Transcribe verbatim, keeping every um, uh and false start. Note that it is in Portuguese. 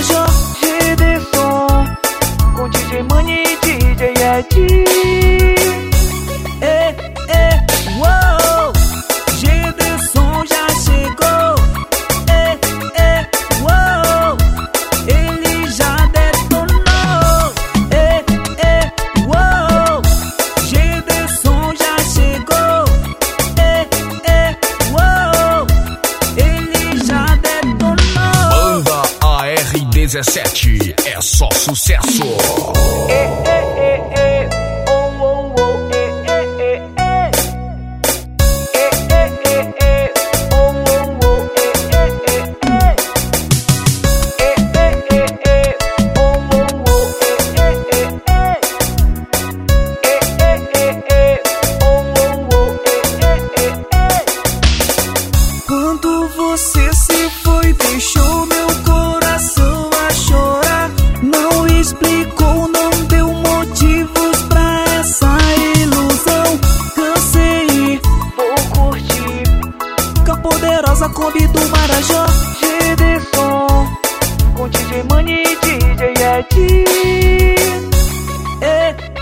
Marajó. Gederson com D J Mani e D J Ed. É, é, uou, Gederson já chegou. É, é, uou, ele já detonou. É, é, uou, Gederson já chegou. É, é, uou, ele já detonou. Banda A R dezessete, é só sucesso. É, é, é, é. Oh, oh, oh. É, é, é, é. É, é, é, é. Oh, oh, oh. É, é, é, é. É, é, é, é. Oh, oh, oh. É, é, é, é. É, é, é, é. Oh, oh, oh. É, é, é, é. Quando você se foi, deixou meu coração a chorar. Não explicou, não deu motivos pra essa ilusão. Cansei, Vou curtir com a poderosa Kombi do Marajó. Gederson com D J Mani e D J Ed. É,